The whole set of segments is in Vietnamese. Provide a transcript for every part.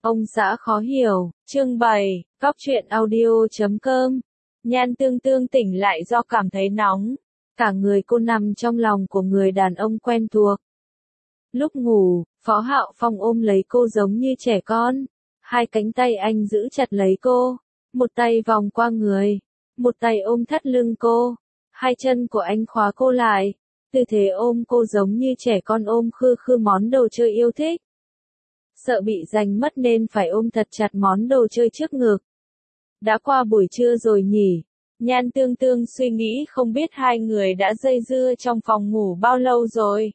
Ông xã khó hiểu, chương 7, Góc truyện audio.com. Nhan Tương Tương tỉnh lại do cảm thấy nóng. Cả người cô nằm trong lòng của người đàn ông quen thuộc. Lúc ngủ, Phó Hạo Phong ôm lấy cô giống như trẻ con. Hai cánh tay anh giữ chặt lấy cô. Một tay vòng qua người. Một tay ôm thắt lưng cô. Hai chân của anh khóa cô lại. Tư thế ôm cô giống như trẻ con ôm khư khư món đồ chơi yêu thích. Sợ bị giành mất nên phải ôm thật chặt món đồ chơi trước ngực. Đã qua buổi trưa rồi nhỉ? Nhan Tương Tương suy nghĩ không biết hai người đã dây dưa trong phòng ngủ bao lâu rồi.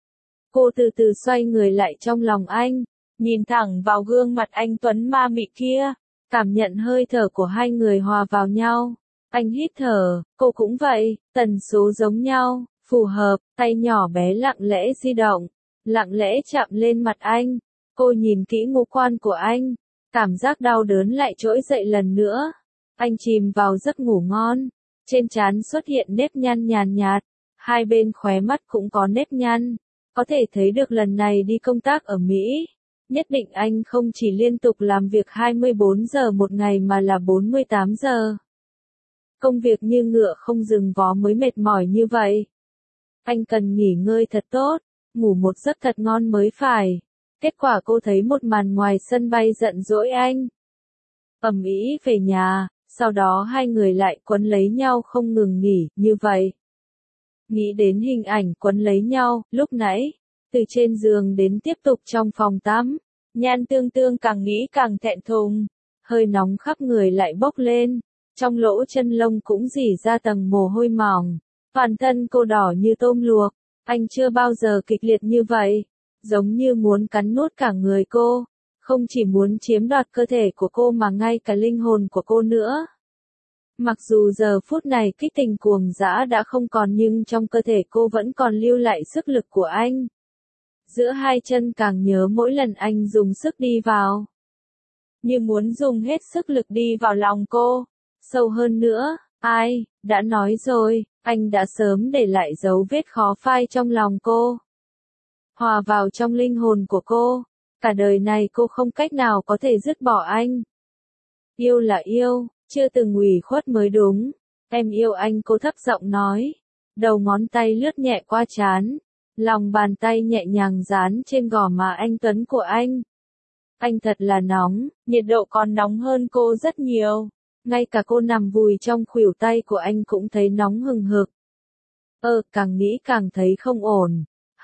Cô từ từ xoay người lại trong lòng anh, nhìn thẳng vào gương mặt anh tuấn ma mị kia, cảm nhận hơi thở của hai người hòa vào nhau. Anh hít thở, cô cũng vậy, tần số giống nhau, phù hợp, tay nhỏ bé lặng lẽ di động, lặng lẽ chạm lên mặt anh. Cô nhìn kỹ ngũ quan của anh, cảm giác đau đớn lại trỗi dậy lần nữa. Anh chìm vào giấc ngủ ngon, trên trán xuất hiện nếp nhăn nhàn nhạt, hai bên khóe mắt cũng có nếp nhăn, có thể thấy được lần này đi công tác ở Mỹ. Nhất định anh không chỉ liên tục làm việc 24 giờ một ngày mà là 48 giờ. Công việc như ngựa không dừng vó mới mệt mỏi như vậy. Anh cần nghỉ ngơi thật tốt, ngủ một giấc thật ngon mới phải. Kết quả cô thấy một màn ngoài sân bay giận dỗi anh. Ầm ĩ về nhà, sau đó hai người lại quấn lấy nhau không ngừng nghỉ, như vậy. Nghĩ đến hình ảnh quấn lấy nhau, lúc nãy, từ trên giường đến tiếp tục trong phòng tắm, Nhan Tương Tương càng nghĩ càng thẹn thùng, hơi nóng khắp người lại bốc lên, trong lỗ chân lông cũng rỉ ra tầng mồ hôi mỏng, toàn thân cô đỏ như tôm luộc, anh chưa bao giờ kịch liệt như vậy. Giống như muốn cắn nuốt cả người cô, không chỉ muốn chiếm đoạt cơ thể của cô mà ngay cả linh hồn của cô nữa. Mặc dù giờ phút này kích tình cuồng dã đã không còn nhưng trong cơ thể cô vẫn còn lưu lại sức lực của anh. Giữa hai chân càng nhớ mỗi lần anh dùng sức đi vào. Như muốn dùng hết sức lực đi vào lòng cô. Sâu hơn nữa, ai, đã nói rồi, anh đã sớm để lại dấu vết khó phai trong lòng cô. Hòa vào trong linh hồn của cô, cả đời này cô không cách nào có thể dứt bỏ anh. Yêu là yêu, chưa từng ủy khuất mới đúng. Em yêu anh, cô thấp giọng nói. Đầu ngón tay lướt nhẹ qua trán, lòng bàn tay nhẹ nhàng dán trên gò má anh tuấn của anh. Anh thật là nóng, nhiệt độ còn nóng hơn cô rất nhiều. Ngay cả cô nằm vùi trong khuỷu tay của anh cũng thấy nóng hừng hực. Càng nghĩ càng thấy không ổn.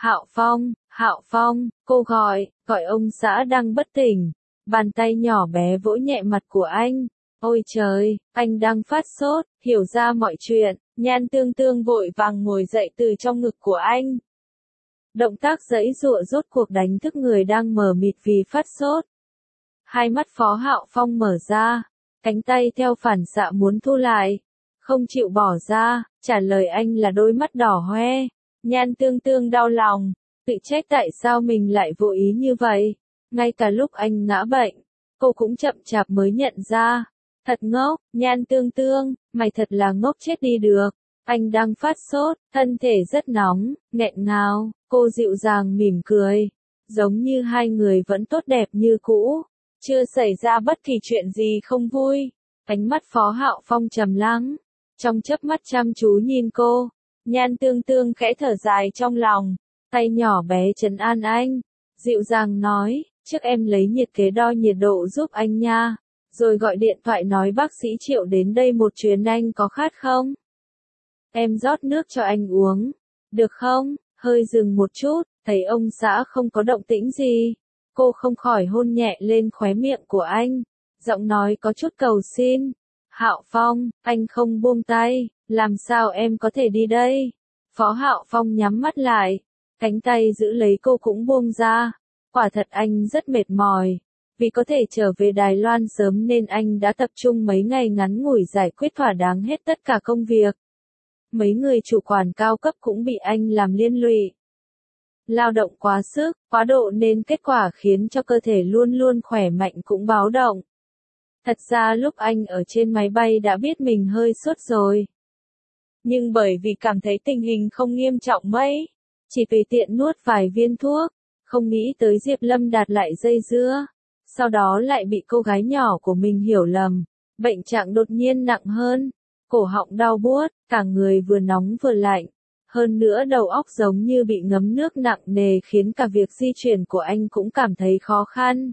Hạo Phong, cô gọi ông xã đang bất tỉnh. Bàn tay nhỏ bé vỗ nhẹ mặt của anh. Ôi trời, anh đang phát sốt, hiểu ra mọi chuyện, Nhan Tương Tương vội vàng ngồi dậy từ trong ngực của anh. Động tác giãy giụa rốt cuộc đánh thức người đang mờ mịt vì phát sốt. Hai mắt Phó Hạo Phong mở ra, cánh tay theo phản xạ muốn thu lại, không chịu bỏ ra, trả lời anh là đôi mắt đỏ hoe. Nhan Tương Tương đau lòng, tự trách tại sao mình lại vô ý như vậy. Ngay cả lúc anh ngã bệnh, cô cũng chậm chạp mới nhận ra. Thật ngốc, Nhan Tương Tương, mày thật là ngốc chết đi được. Anh đang phát sốt, thân thể rất nóng, nghẹn ngào, cô dịu dàng mỉm cười. Giống như hai người vẫn tốt đẹp như cũ, chưa xảy ra bất kỳ chuyện gì không vui. Ánh mắt Phó Hạo Phong trầm lắng, trong chớp mắt chăm chú nhìn cô. Nhan Tương Tương khẽ thở dài trong lòng, tay nhỏ bé trấn an anh, dịu dàng nói, trước em lấy nhiệt kế đo nhiệt độ giúp anh nha, rồi gọi điện thoại nói bác sĩ Triệu đến đây một chuyến, anh có khát không? Em rót nước cho anh uống, được không? Hơi dừng một chút, thấy ông xã không có động tĩnh gì, cô không khỏi hôn nhẹ lên khóe miệng của anh, giọng nói có chút cầu xin. Hạo Phong, anh không buông tay, làm sao em có thể đi đây? Phó Hạo Phong nhắm mắt lại, cánh tay giữ lấy cô cũng buông ra. Quả thật anh rất mệt mỏi, vì có thể trở về Đài Loan sớm nên anh đã tập trung mấy ngày ngắn ngủi giải quyết thỏa đáng hết tất cả công việc. Mấy người chủ quản cao cấp cũng bị anh làm liên lụy. Lao động quá sức, quá độ nên kết quả khiến cho cơ thể luôn luôn khỏe mạnh cũng báo động. Thật ra lúc anh ở trên máy bay đã biết mình hơi sốt rồi. Nhưng bởi vì cảm thấy tình hình không nghiêm trọng mấy, chỉ tùy tiện nuốt vài viên thuốc, không nghĩ tới Diệp Lâm Đạt lại dây dưa. sau đó lại bị cô gái nhỏ của mình hiểu lầm. Bệnh trạng đột nhiên nặng hơn, cổ họng đau buốt, cả người vừa nóng vừa lạnh. Hơn nữa đầu óc giống như bị ngấm nước nặng nề khiến cả việc di chuyển của anh cũng cảm thấy khó khăn.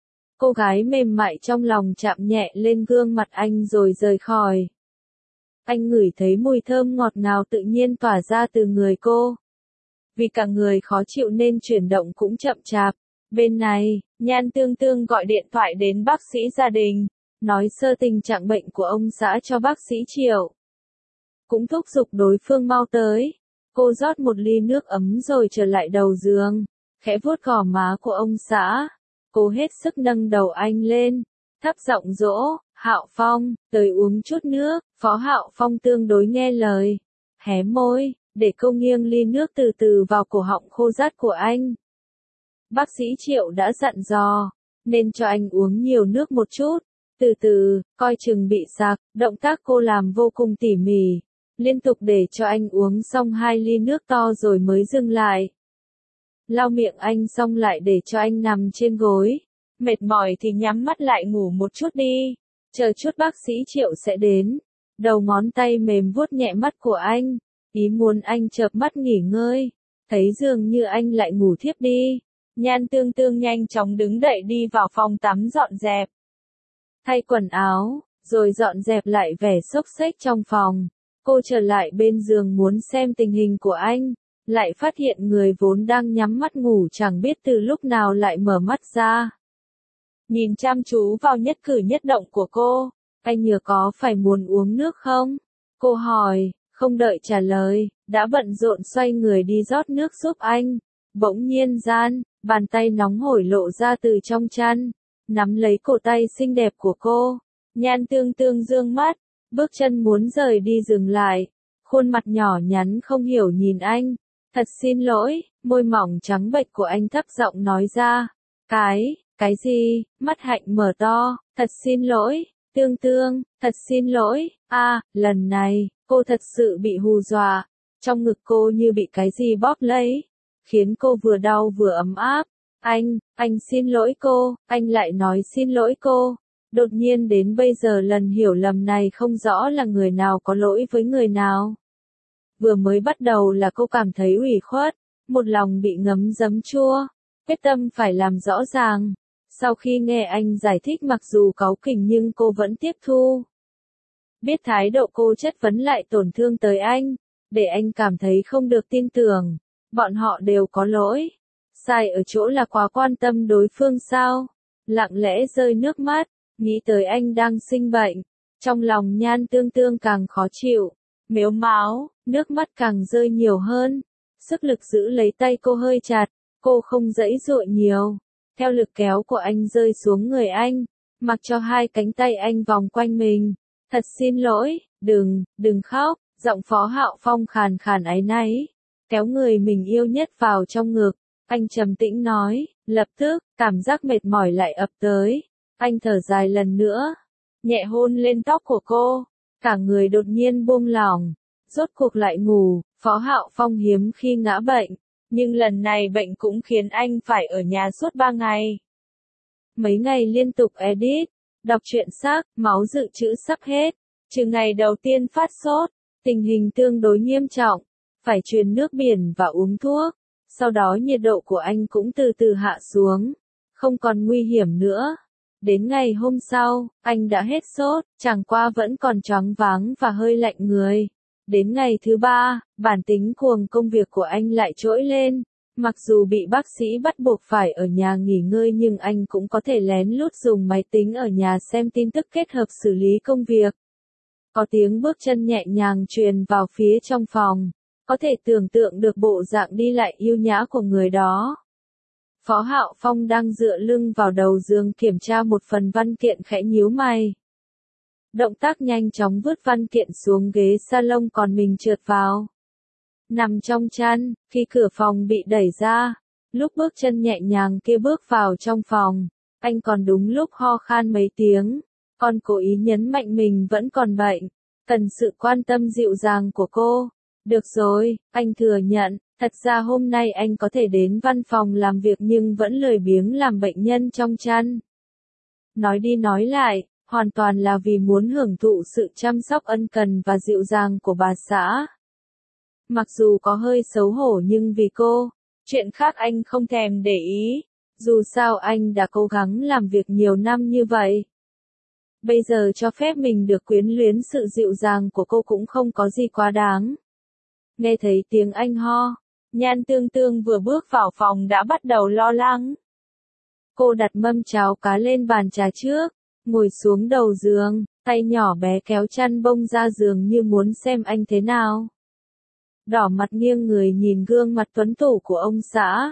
Cô gái mềm mại trong lòng chạm nhẹ lên gương mặt anh rồi rời khỏi. Anh ngửi thấy mùi thơm ngọt ngào tự nhiên tỏa ra từ người cô. Vì cả người khó chịu nên chuyển động cũng chậm chạp. Bên này, Nhan Tương Tương gọi điện thoại đến bác sĩ gia đình, nói sơ tình trạng bệnh của ông xã cho bác sĩ Triệu. Cũng thúc giục đối phương mau tới. Cô rót một ly nước ấm rồi trở lại đầu giường, khẽ vuốt gò má của ông xã. Cô hết sức nâng đầu anh lên, thấp giọng dỗ, Hạo Phong, tới uống chút nước. Phó Hạo Phong tương đối nghe lời, hé môi, để cô nghiêng ly nước từ từ vào cổ họng khô rát của anh. Bác sĩ Triệu đã dặn dò, nên cho anh uống nhiều nước một chút, từ từ, coi chừng bị sặc. Động tác cô làm vô cùng tỉ mỉ, liên tục để cho anh uống xong 2 ly nước to rồi mới dừng lại. Lau miệng anh xong lại để cho anh nằm trên gối. Mệt mỏi thì nhắm mắt lại ngủ một chút đi, chờ chút bác sĩ Triệu sẽ đến. Đầu ngón tay mềm vuốt nhẹ mắt của anh, ý muốn anh chợp mắt nghỉ ngơi. Thấy dường như anh lại ngủ thiếp đi, Nhan Tương Tương nhanh chóng đứng dậy đi vào phòng tắm dọn dẹp. Thay quần áo, rồi dọn dẹp lại vẻ xốc xếch trong phòng. Cô trở lại bên giường muốn xem tình hình của anh, lại phát hiện người vốn đang nhắm mắt ngủ chẳng biết từ lúc nào lại mở mắt ra. Nhìn chăm chú vào nhất cử nhất động của cô, anh nhờ có phải muốn uống nước không? Cô hỏi, không đợi trả lời, đã bận rộn xoay người đi rót nước giúp anh. Bỗng nhiên bàn tay nóng hổi lộ ra từ trong chăn, nắm lấy cổ tay xinh đẹp của cô. Nhan Tương Tương dương mắt, bước chân muốn rời đi dừng lại, khuôn mặt nhỏ nhắn không hiểu nhìn anh. Thật xin lỗi, môi mỏng trắng bệch của anh thấp giọng nói ra. Cái gì? Mắt Hạnh mở to, thật xin lỗi, Tương Tương, thật xin lỗi. Lần này, cô thật sự bị hù dọa. Trong ngực cô như bị cái gì bóp lấy, khiến cô vừa đau vừa ấm áp. Anh xin lỗi cô, anh lại nói xin lỗi cô. Đột nhiên đến bây giờ lần hiểu lầm này không rõ là người nào có lỗi với người nào. Vừa mới bắt đầu là cô cảm thấy ủy khuất, một lòng bị ngấm giấm chua, quyết tâm phải làm rõ ràng. Sau khi nghe anh giải thích mặc dù cáu kỉnh nhưng cô vẫn tiếp thu. Biết thái độ cô chất vấn lại tổn thương tới anh, để anh cảm thấy không được tin tưởng. Bọn họ đều có lỗi. Sai ở chỗ là quá quan tâm đối phương sao? Lặng lẽ rơi nước mắt, nghĩ tới anh đang sinh bệnh. Trong lòng Nhan Tương Tương càng khó chịu, mếu máo, nước mắt càng rơi nhiều hơn. Sức lực giữ lấy tay cô hơi chặt, cô không giãy giụa nhiều. Theo lực kéo của anh rơi xuống người anh, mặc cho 2 cánh tay anh vòng quanh mình. Thật xin lỗi, đừng khóc. Giọng Phó Hạo Phong khàn khàn áy náy, kéo người mình yêu nhất vào trong ngực. Anh trầm tĩnh nói, lập tức, cảm giác mệt mỏi lại ập tới. Anh thở dài lần nữa, nhẹ hôn lên tóc của cô, cả người đột nhiên buông lỏng, rốt cuộc lại ngủ. Phó Hạo Phong hiếm khi ngã bệnh, nhưng lần này bệnh cũng khiến anh phải ở nhà suốt 3 ngày. Mấy ngày liên tục edit, đọc truyện xác, máu dự trữ sắp hết. Trừ ngày đầu tiên phát sốt, tình hình tương đối nghiêm trọng, phải truyền nước biển và uống thuốc. Sau đó nhiệt độ của anh cũng từ từ hạ xuống, không còn nguy hiểm nữa. Đến ngày hôm sau, anh đã hết sốt, chẳng qua vẫn còn choáng váng và hơi lạnh người. Đến ngày thứ 3, bản tính cuồng công việc của anh lại trỗi lên. Mặc dù bị bác sĩ bắt buộc phải ở nhà nghỉ ngơi nhưng anh cũng có thể lén lút dùng máy tính ở nhà xem tin tức kết hợp xử lý công việc. Có tiếng bước chân nhẹ nhàng truyền vào phía trong phòng, có thể tưởng tượng được bộ dạng đi lại yêu nhã của người đó. Phó Hạo Phong đang dựa lưng vào đầu giường kiểm tra một phần văn kiện khẽ nhíu mày. Động tác nhanh chóng vứt văn kiện xuống ghế salon còn mình trượt vào. Nằm trong chăn, khi cửa phòng bị đẩy ra, lúc bước chân nhẹ nhàng kia bước vào trong phòng, anh còn đúng lúc ho khan mấy tiếng, còn cố ý nhấn mạnh mình vẫn còn bệnh, cần sự quan tâm dịu dàng của cô. Được rồi, anh thừa nhận, thật ra hôm nay anh có thể đến văn phòng làm việc nhưng vẫn lười biếng làm bệnh nhân trong chăn. Nói đi nói lại, hoàn toàn là vì muốn hưởng thụ sự chăm sóc ân cần và dịu dàng của bà xã. Mặc dù có hơi xấu hổ nhưng vì cô, chuyện khác anh không thèm để ý, dù sao anh đã cố gắng làm việc nhiều năm như vậy. Bây giờ cho phép mình được quyến luyến sự dịu dàng của cô cũng không có gì quá đáng. Nghe thấy tiếng anh ho, Nhan Tương Tương vừa bước vào phòng đã bắt đầu lo lắng. Cô đặt mâm cháo cá lên bàn trà trước, ngồi xuống đầu giường, tay nhỏ bé kéo chăn bông ra giường như muốn xem anh thế nào. Đỏ mặt nghiêng người nhìn gương mặt tuấn tú của ông xã.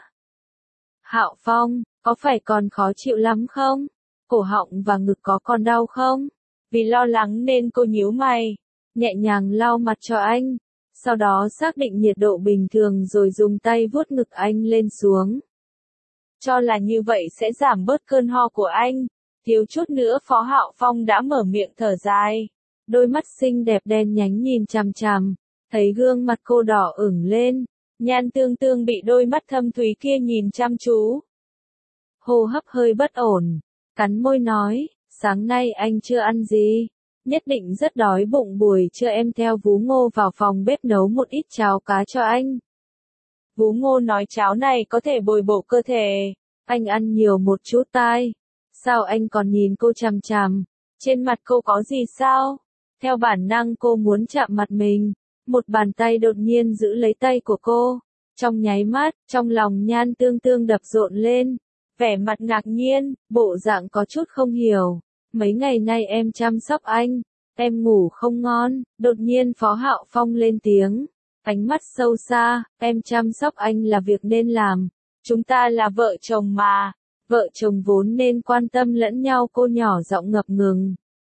Hạo Phong, có phải còn khó chịu lắm không? Cổ họng và ngực có còn đau không? Vì lo lắng nên cô nhíu mày, nhẹ nhàng lau mặt cho anh, sau đó xác định nhiệt độ bình thường rồi dùng tay vuốt ngực anh lên xuống. Cho là như vậy sẽ giảm bớt cơn ho của anh. Thiếu chút nữa Phó Hạo Phong đã mở miệng thở dài. Đôi mắt xinh đẹp đen nhánh nhìn chằm chằm, thấy gương mặt cô đỏ ửng lên, Nhan Tương Tương bị đôi mắt thâm thúy kia nhìn chăm chú. Hô hấp hơi bất ổn, cắn môi nói, sáng nay anh chưa ăn gì, nhất định rất đói bụng, buổi trưa em theo Vú Ngô vào phòng bếp nấu một ít cháo cá cho anh. Vú Ngô nói cháo này có thể bồi bổ cơ thể, anh ăn nhiều một chút tai. Sao anh còn nhìn cô chằm chằm, trên mặt cô có gì sao? Theo bản năng cô muốn chạm mặt mình, một bàn tay đột nhiên giữ lấy tay của cô. Trong nháy mắt, trong lòng Nhan Tương Tương đập rộn lên, vẻ mặt ngạc nhiên, bộ dạng có chút không hiểu. Mấy ngày nay em chăm sóc anh, em ngủ không ngon. Đột nhiên Phó Hạo Phong lên tiếng, ánh mắt sâu xa, em chăm sóc anh là việc nên làm, chúng ta là vợ chồng mà, vợ chồng vốn nên quan tâm lẫn nhau. Cô nhỏ giọng ngập ngừng,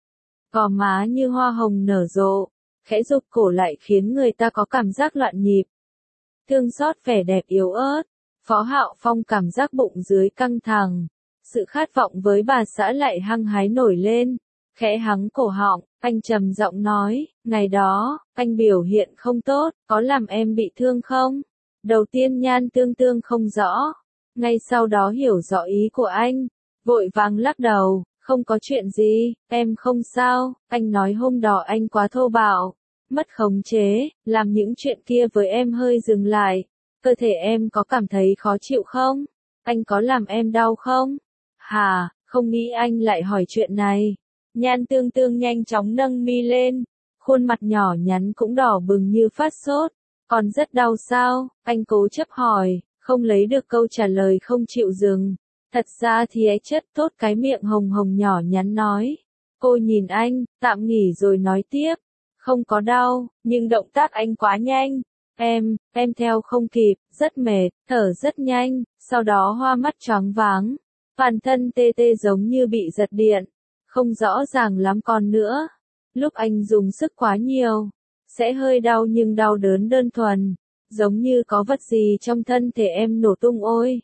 gò má như hoa hồng nở rộ, khẽ rụt cổ lại khiến người ta có cảm giác loạn nhịp. Thương xót vẻ đẹp yếu ớt, Phó Hạo Phong cảm giác bụng dưới căng thẳng, sự khát vọng với bà xã lại hăng hái nổi lên, khẽ hắng cổ họng, anh trầm giọng nói, ngày đó, anh biểu hiện không tốt, có làm em bị thương không? Đầu tiên Nhan Tương Tương không rõ, ngay sau đó hiểu rõ ý của anh, vội vàng lắc đầu, không có chuyện gì, em không sao. Anh nói hôm đó anh quá thô bạo, mất khống chế, làm những chuyện kia với em hơi dừng lại. Cơ thể em có cảm thấy khó chịu không? Anh có làm em đau không? Hà, không nghĩ anh lại hỏi chuyện này. Nhan Tương Tương nhanh chóng nâng mi lên, khuôn mặt nhỏ nhắn cũng đỏ bừng như phát sốt. Còn rất đau sao? Anh cố chấp hỏi, không lấy được câu trả lời không chịu dừng. Thật ra thì ấy chất tốt, cái miệng hồng hồng nhỏ nhắn nói. Cô nhìn anh, tạm nghỉ rồi nói tiếp. Không có đau, nhưng động tác anh quá nhanh. Em theo không kịp, rất mệt, thở rất nhanh, sau đó hoa mắt choáng váng. Toàn thân tê tê giống như bị giật điện. Không rõ ràng lắm còn nữa. Lúc anh dùng sức quá nhiều, sẽ hơi đau nhưng đau đớn đơn thuần. Giống như có vật gì trong thân thể em nổ tung ôi.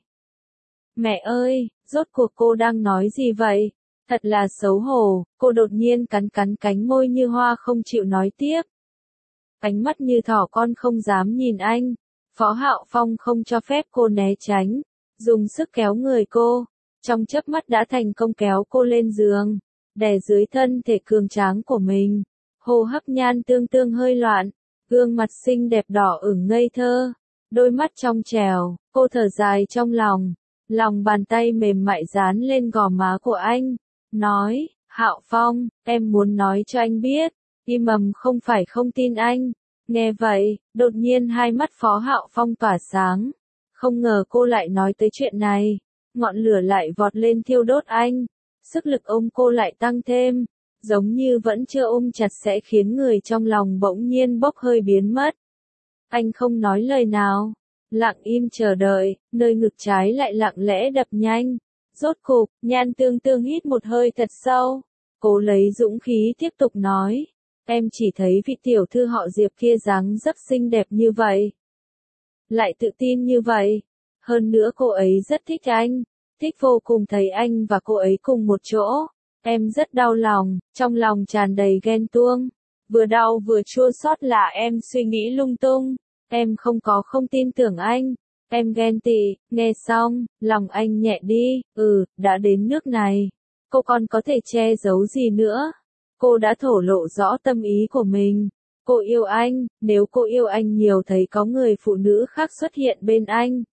Mẹ ơi, rốt cuộc cô đang nói gì vậy? Thật là xấu hổ, cô đột nhiên cắn cánh môi như hoa không chịu nói tiếp. Ánh mắt như thỏ con không dám nhìn anh. Phó Hạo Phong không cho phép cô né tránh, dùng sức kéo người cô, trong chớp mắt đã thành công kéo cô lên giường, đè dưới thân thể cường tráng của mình. Hô hấp Nhan Tương Tương hơi loạn, gương mặt xinh đẹp đỏ ửng ngây thơ, đôi mắt trong trèo, cô thở dài trong lòng. Lòng bàn tay mềm mại dán lên gò má của anh, nói, Hạo Phong, em muốn nói cho anh biết, Im ầm không phải không tin anh. Nghe vậy, đột nhiên hai mắt Phó Hạo Phong tỏa sáng. Không ngờ cô lại nói tới chuyện này. Ngọn lửa lại vọt lên thiêu đốt anh. Sức lực ôm cô lại tăng thêm. Giống như vẫn chưa ôm chặt sẽ khiến người trong lòng bỗng nhiên bốc hơi biến mất. Anh không nói lời nào. Lặng im chờ đợi, nơi ngực trái lại lặng lẽ đập nhanh. Rốt cục, Nhan Tương Tương hít một hơi thật sâu. Cố lấy dũng khí tiếp tục nói. Em chỉ thấy vị tiểu thư họ Diệp kia dáng dấp xinh đẹp như vậy. Lại tự tin như vậy. Hơn nữa cô ấy rất thích anh. Thích vô cùng thấy anh và cô ấy cùng một chỗ. Em rất đau lòng, trong lòng tràn đầy ghen tuông. Vừa đau vừa chua xót là em suy nghĩ lung tung. Em không tin tưởng anh. Em ghen tị. Nghe xong, lòng anh nhẹ đi. Đã đến nước này. cô còn có thể che giấu gì nữa? Cô đã thổ lộ rõ tâm ý của mình. Cô yêu anh, nếu cô yêu anh nhiều thấy có người phụ nữ khác xuất hiện bên anh.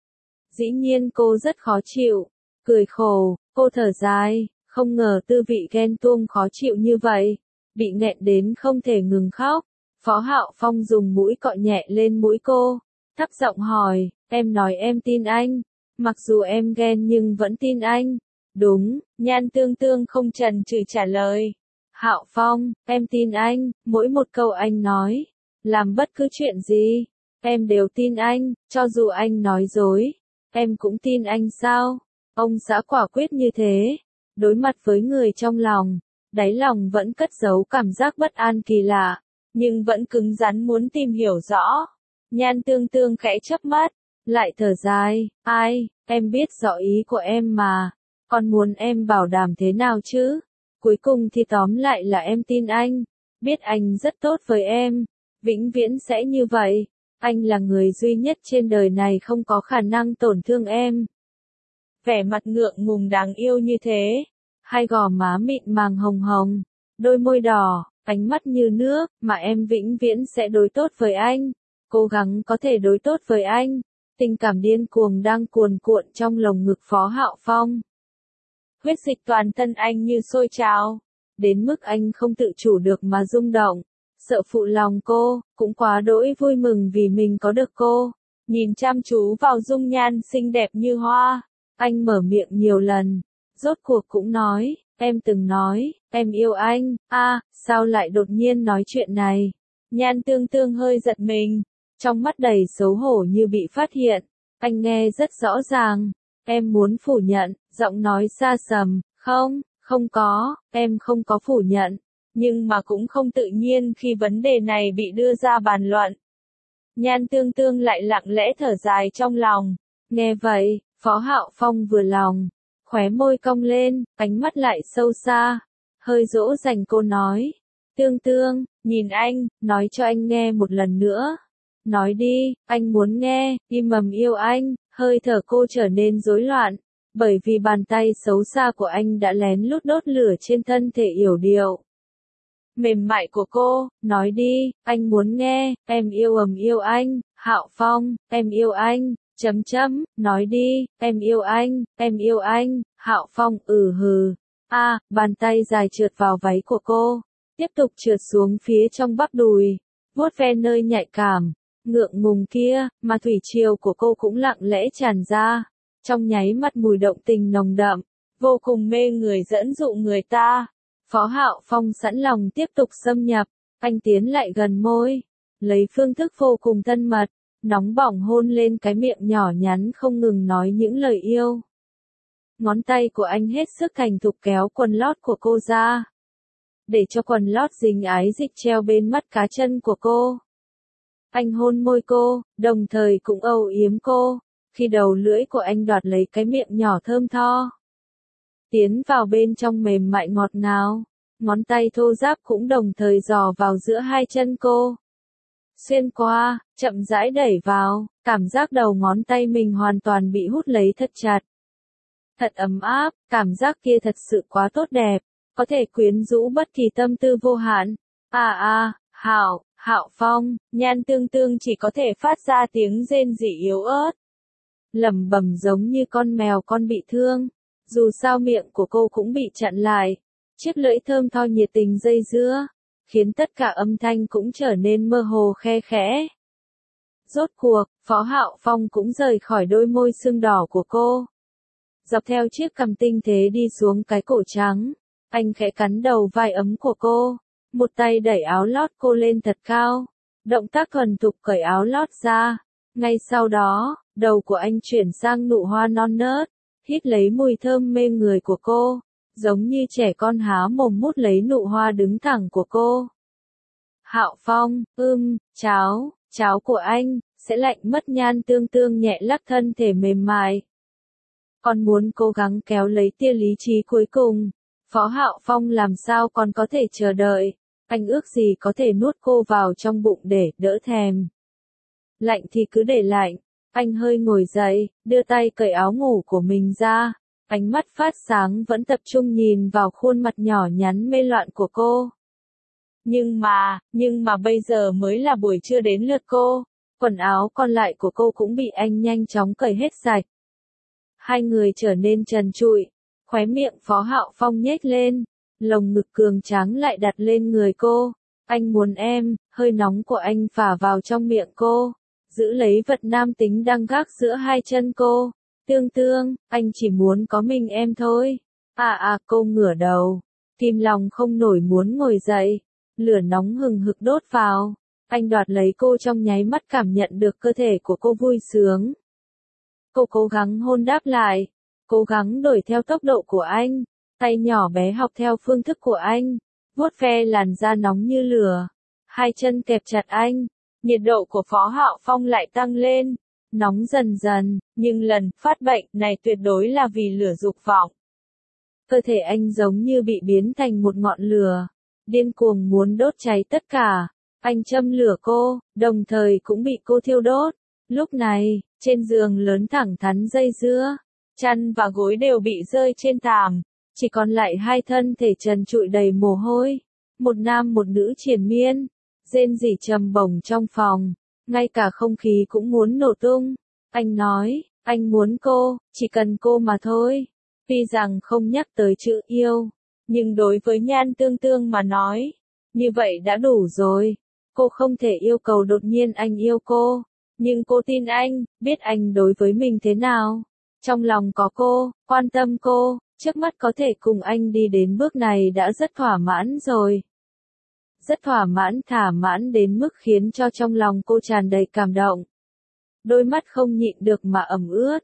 Dĩ nhiên cô rất khó chịu. Cười khổ, cô thở dài, không ngờ tư vị ghen tuông khó chịu như vậy. Bị nghẹn đến không thể ngừng khóc. Phó Hạo Phong dùng mũi cọ nhẹ lên mũi cô. Thấp giọng hỏi, em nói em tin anh. Mặc dù em ghen nhưng vẫn tin anh. Đúng, Nhan Tương Tương không chần chừ trả lời. Hạo Phong, em tin anh, mỗi một câu anh nói. Làm bất cứ chuyện gì, em đều tin anh, cho dù anh nói dối. Em cũng tin anh sao? Ông xã quả quyết như thế. Đối mặt với người trong lòng, đáy lòng vẫn cất giấu cảm giác bất an kỳ lạ, nhưng vẫn cứng rắn muốn tìm hiểu rõ. Nhan Tương Tương khẽ chớp mắt, lại thở dài, ai, em biết rõ ý của em mà. Còn muốn em bảo đảm thế nào chứ? Cuối cùng thì tóm lại là em tin anh. Biết anh rất tốt với em. Vĩnh viễn sẽ như vậy. Anh là người duy nhất trên đời này không có khả năng tổn thương em. Vẻ mặt ngượng ngùng đáng yêu như thế. Hai gò má mịn màng hồng hồng. Đôi môi đỏ, ánh mắt như nước, mà em vĩnh viễn sẽ đối tốt với anh. Cố gắng có thể đối tốt với anh. Tình cảm điên cuồng đang cuồn cuộn trong lồng ngực Phó Hạo Phong. Huyết dịch toàn thân anh như sôi trào, đến mức anh không tự chủ được mà rung động, sợ phụ lòng cô, cũng quá đỗi vui mừng vì mình có được cô. Nhìn chăm chú vào dung nhan xinh đẹp như hoa, anh mở miệng nhiều lần, rốt cuộc cũng nói, em từng nói, em yêu anh, sao lại đột nhiên nói chuyện này? Nhan Tương Tương hơi giật mình, trong mắt đầy xấu hổ như bị phát hiện, anh nghe rất rõ ràng. Em muốn phủ nhận, giọng nói xa sầm, không có, em không có phủ nhận, nhưng mà cũng không tự nhiên khi vấn đề này bị đưa ra bàn luận. Nhan Tương Tương lại lặng lẽ thở dài trong lòng, nghe vậy, Phó Hạo Phong vừa lòng, khóe môi cong lên, ánh mắt lại sâu xa, hơi dỗ dành cô nói, Tương Tương, nhìn anh, nói cho anh nghe một lần nữa. Nói đi, anh muốn nghe, im mầm yêu anh. Hơi thở cô trở nên rối loạn, bởi vì bàn tay xấu xa của anh đã lén lút đốt lửa trên thân thể yểu điệu. Mềm mại của cô, nói đi, anh muốn nghe, em yêu anh, Hạo Phong, em yêu anh, nói đi, em yêu anh, Hạo Phong, hừ. Bàn tay dài trượt vào váy của cô, tiếp tục trượt xuống phía trong bắp đùi, vuốt ve nơi nhạy cảm. Ngượng ngùng kia, mà thủy triều của cô cũng lặng lẽ tràn ra, trong nháy mắt mùi động tình nồng đậm, vô cùng mê người dẫn dụ người ta. Phó Hạo Phong sẵn lòng tiếp tục xâm nhập, anh tiến lại gần môi, lấy phương thức vô cùng thân mật, nóng bỏng hôn lên cái miệng nhỏ nhắn không ngừng nói những lời yêu. Ngón tay của anh hết sức thành thục kéo quần lót của cô ra, để cho quần lót dính ái dịch treo bên mắt cá chân của cô. Anh hôn môi cô, đồng thời cũng âu yếm cô, khi đầu lưỡi của anh đoạt lấy cái miệng nhỏ thơm tho. Tiến vào bên trong mềm mại ngọt ngào, ngón tay thô ráp cũng đồng thời dò vào giữa hai chân cô. Xuyên qua, chậm rãi đẩy vào, cảm giác đầu ngón tay mình hoàn toàn bị hút lấy thật chặt. Thật ấm áp, cảm giác kia thật sự quá tốt đẹp, có thể quyến rũ bất kỳ tâm tư vô hạn. Hạo Phong, Nhan Tương Tương chỉ có thể phát ra tiếng rên rỉ yếu ớt. Lẩm bẩm giống như con mèo con bị thương. Dù sao miệng của cô cũng bị chặn lại. Chiếc lưỡi thơm tho nhiệt tình dây dưa, khiến tất cả âm thanh cũng trở nên mơ hồ khe khẽ. Rốt cuộc, Phó Hạo Phong cũng rời khỏi đôi môi sưng đỏ của cô. Dọc theo chiếc cằm tinh tế đi xuống cái cổ trắng, anh khẽ cắn đầu vai ấm của cô. Một tay đẩy áo lót cô lên thật cao, động tác thuần thục cởi áo lót ra. Ngay sau đó, đầu của anh chuyển sang nụ hoa non nớt, hít lấy mùi thơm mê người của cô, giống như trẻ con há mồm mút lấy nụ hoa đứng thẳng của cô. Hạo Phong, cháo của anh, sẽ lạnh mất. Nhan Tương Tương nhẹ lắc thân thể mềm mại. Còn muốn cố gắng kéo lấy tia lý trí cuối cùng. Phó Hạo Phong làm sao còn có thể chờ đợi. Anh ước gì có thể nuốt cô vào trong bụng để đỡ thèm. Lạnh thì cứ để lạnh. Anh hơi ngồi dậy, đưa tay cởi áo ngủ của mình ra. Ánh mắt phát sáng vẫn tập trung nhìn vào khuôn mặt nhỏ nhắn mê loạn của cô. Nhưng mà bây giờ mới là buổi trưa đến lượt cô, quần áo còn lại của cô cũng bị anh nhanh chóng cởi hết sạch. Hai người trở nên trần trụi, khóe miệng Phó Hạo Phong nhếch lên, lồng ngực cường tráng lại đặt lên người cô. Anh muốn em, hơi nóng của anh phả vào trong miệng cô, giữ lấy vật nam tính đang gác giữa hai chân cô. Tương Tương, anh chỉ muốn có mình em thôi. Cô ngửa đầu, kìm lòng không nổi muốn ngồi dậy, lửa nóng hừng hực đốt vào. Anh đoạt lấy cô trong nháy mắt cảm nhận được cơ thể của cô vui sướng. Cô cố gắng hôn đáp lại, cố gắng đuổi theo tốc độ của anh, tay nhỏ bé học theo phương thức của anh, vuốt ve làn da nóng như lửa, hai chân kẹp chặt anh, nhiệt độ của Phó Hạo Phong lại tăng lên, nóng dần dần, nhưng lần phát bệnh này tuyệt đối là vì lửa dục vọng. Cơ thể anh giống như bị biến thành một ngọn lửa, điên cuồng muốn đốt cháy tất cả. Anh châm lửa cô, đồng thời cũng bị cô thiêu đốt. Lúc này, trên giường lớn thẳng thắn dây dưa, chăn và gối đều bị rơi trên thảm, chỉ còn lại hai thân thể trần trụi đầy mồ hôi. Một nam một nữ triền miên, rên rỉ trầm bổng trong phòng, ngay cả không khí cũng muốn nổ tung. Anh nói, anh muốn cô, chỉ cần cô mà thôi. Tuy rằng không nhắc tới chữ yêu, nhưng đối với Nhan Tương Tương mà nói, như vậy đã đủ rồi. Cô không thể yêu cầu đột nhiên anh yêu cô, nhưng cô tin anh, biết anh đối với mình thế nào. Trong lòng có cô, quan tâm cô, trước mắt có thể cùng anh đi đến bước này đã rất thỏa mãn rồi. Rất thỏa mãn, thỏa mãn đến mức khiến cho trong lòng cô tràn đầy cảm động. Đôi mắt không nhịn được mà ẩm ướt.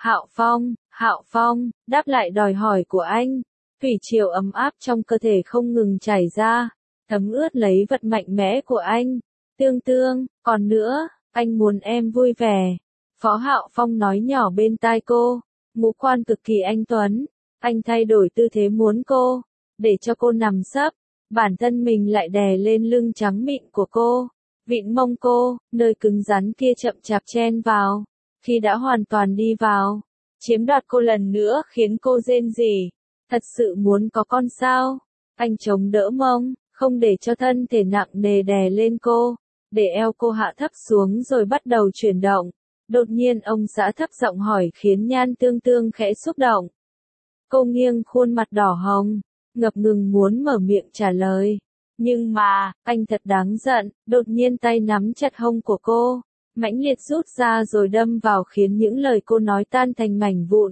Hạo Phong, đáp lại đòi hỏi của anh. Thủy triều ấm áp trong cơ thể không ngừng chảy ra, thấm ướt lấy vật mạnh mẽ của anh. Tương Tương, còn nữa, anh muốn em vui vẻ. Phó Hạo Phong nói nhỏ bên tai cô, ngũ quan cực kỳ anh tuấn. Anh thay đổi tư thế muốn cô, để cho cô nằm sấp, bản thân mình lại đè lên lưng trắng mịn của cô, vịn mông cô, nơi cứng rắn kia chậm chạp chen vào. Khi đã hoàn toàn đi vào, chiếm đoạt cô lần nữa khiến cô rên rỉ. Thật sự muốn có con sao? Anh chống đỡ mông, không để cho thân thể nặng nề đè lên cô, để eo cô hạ thấp xuống rồi bắt đầu chuyển động. Đột nhiên ông xã thấp giọng hỏi khiến Nhan Tương Tương khẽ xúc động. Cô nghiêng khuôn mặt đỏ hồng, ngập ngừng muốn mở miệng trả lời. Nhưng mà, anh thật đáng giận, đột nhiên tay nắm chặt hông của cô, mãnh liệt rút ra rồi đâm vào khiến những lời cô nói tan thành mảnh vụn.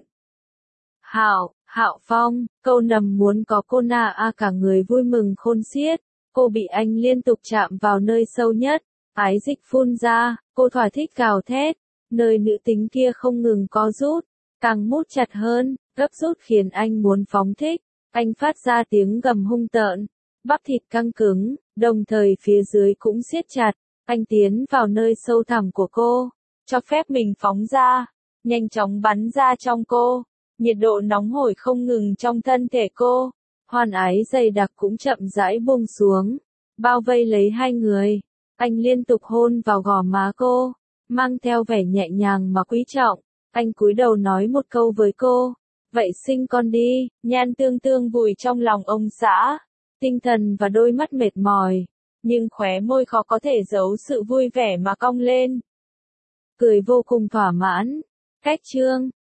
Hạo Phong, câu nầm muốn có cô cả người vui mừng khôn xiết, cô bị anh liên tục chạm vào nơi sâu nhất, ái dịch phun ra, cô thỏa thích gào thét, nơi nữ tính kia không ngừng co rút, càng mút chặt hơn, gấp rút khiến anh muốn phóng thích, anh phát ra tiếng gầm hung tợn, bắp thịt căng cứng, đồng thời phía dưới cũng siết chặt, anh tiến vào nơi sâu thẳm của cô, cho phép mình phóng ra, nhanh chóng bắn ra trong cô. Nhiệt độ nóng hổi không ngừng trong thân thể cô, hoan ái dày đặc cũng chậm rãi buông xuống, bao vây lấy hai người. Anh liên tục hôn vào gò má cô, mang theo vẻ nhẹ nhàng mà quý trọng. Anh cúi đầu nói một câu với cô, vậy sinh con đi. Nhan Tương Tương vùi trong lòng ông xã, tinh thần và đôi mắt mệt mỏi, nhưng khóe môi khó có thể giấu sự vui vẻ mà cong lên. Cười vô cùng thỏa mãn. Cách chương